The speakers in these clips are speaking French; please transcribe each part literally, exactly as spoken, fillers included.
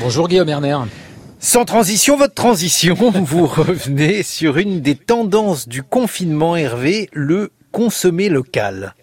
Bonjour Guillaume Erner. Sans transition, votre transition, vous revenez sur une des tendances du confinement, Hervé, le consommer local.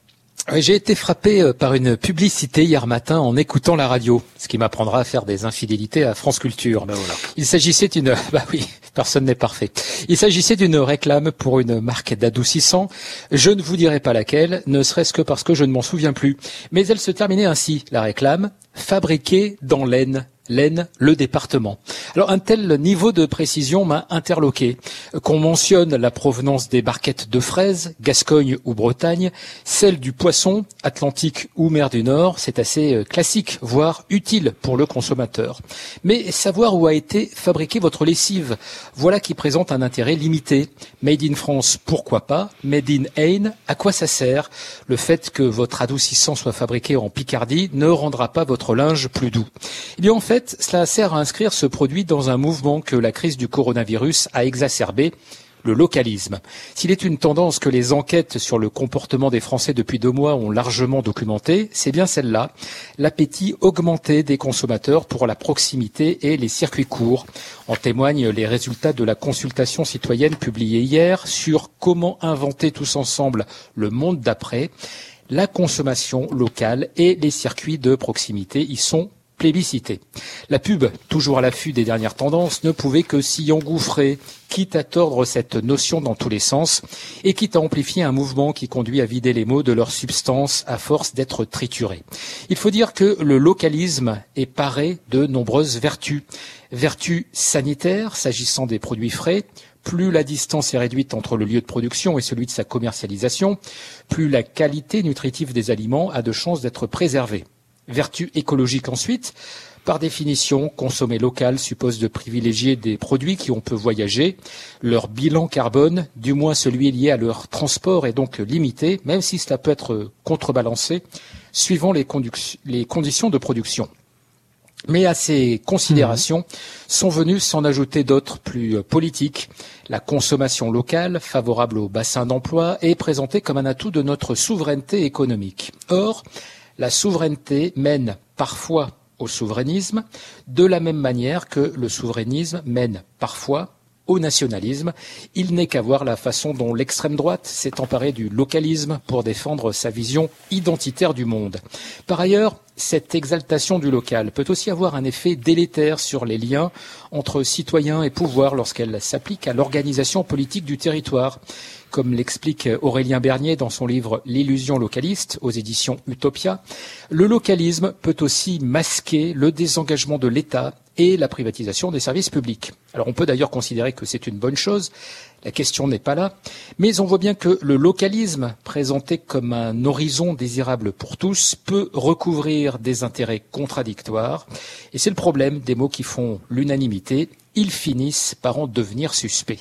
J'ai été frappé par une publicité hier matin en écoutant la radio, ce qui m'apprendra à faire des infidélités à France Culture. Ben voilà. Il s'agissait d'une... Bah oui, personne n'est parfait. Il s'agissait d'une réclame pour une marque d'adoucissant. Je ne vous dirai pas laquelle, ne serait-ce que parce que je ne m'en souviens plus. Mais elle se terminait ainsi, la réclame, fabriquée dans l'Aisne. L'Aisne, le département. Alors un tel niveau de précision m'a interloqué. Qu'on mentionne la provenance des barquettes de fraises, Gascogne ou Bretagne, celle du poisson, Atlantique ou mer du Nord, c'est assez classique, voire utile pour le consommateur. Mais savoir où a été fabriquée votre lessive, voilà qui présente un intérêt limité. Made in France, pourquoi pas? Made in Aisne, à quoi ça sert? Le fait que votre adoucissant soit fabriqué en Picardie ne rendra pas votre linge plus doux. Eh bien, en fait, cela sert à inscrire ce produit dans un mouvement que la crise du coronavirus a exacerbé, le localisme. S'il est une tendance que les enquêtes sur le comportement des Français depuis deux mois ont largement documenté, c'est bien celle-là, l'appétit augmenté des consommateurs pour la proximité et les circuits courts. En témoignent les résultats de la consultation citoyenne publiée hier sur comment inventer tous ensemble le monde d'après. La consommation locale et les circuits de proximité y sont plébiscité. La pub, toujours à l'affût des dernières tendances, ne pouvait que s'y engouffrer, quitte à tordre cette notion dans tous les sens, et quitte à amplifier un mouvement qui conduit à vider les mots de leur substance à force d'être triturés. Il faut dire que le localisme est paré de nombreuses vertus. Vertus sanitaires, s'agissant des produits frais. Plus la distance est réduite entre le lieu de production et celui de sa commercialisation, plus la qualité nutritive des aliments a de chances d'être préservée. Vertu écologique ensuite. Par définition, consommer local suppose de privilégier des produits qui ont peu voyagé. Leur bilan carbone, du moins celui lié à leur transport, est donc limité, même si cela peut être contrebalancé suivant les, conduc- les conditions de production. Mais à ces considérations mmh. sont venues s'en ajouter d'autres plus politiques. La consommation locale, favorable au bassin d'emploi, est présentée comme un atout de notre souveraineté économique. Or, la souveraineté mène parfois au souverainisme, de la même manière que le souverainisme mène parfois au nationalisme. Il n'est qu'à voir la façon dont l'extrême droite s'est emparée du localisme pour défendre sa vision identitaire du monde. Par ailleurs, cette exaltation du local peut aussi avoir un effet délétère sur les liens entre citoyens et pouvoir lorsqu'elle s'applique à l'organisation politique du territoire. Comme l'explique Aurélien Bernier dans son livre « L'illusion localiste » aux éditions Utopia, le localisme peut aussi masquer le désengagement de l'État et la privatisation des services publics. Alors on peut d'ailleurs considérer que c'est une bonne chose, la question n'est pas là, mais on voit bien que le localisme, présenté comme un horizon désirable pour tous, peut recouvrir des intérêts contradictoires, et c'est le problème des mots qui font l'unanimité, ils finissent par en devenir suspects.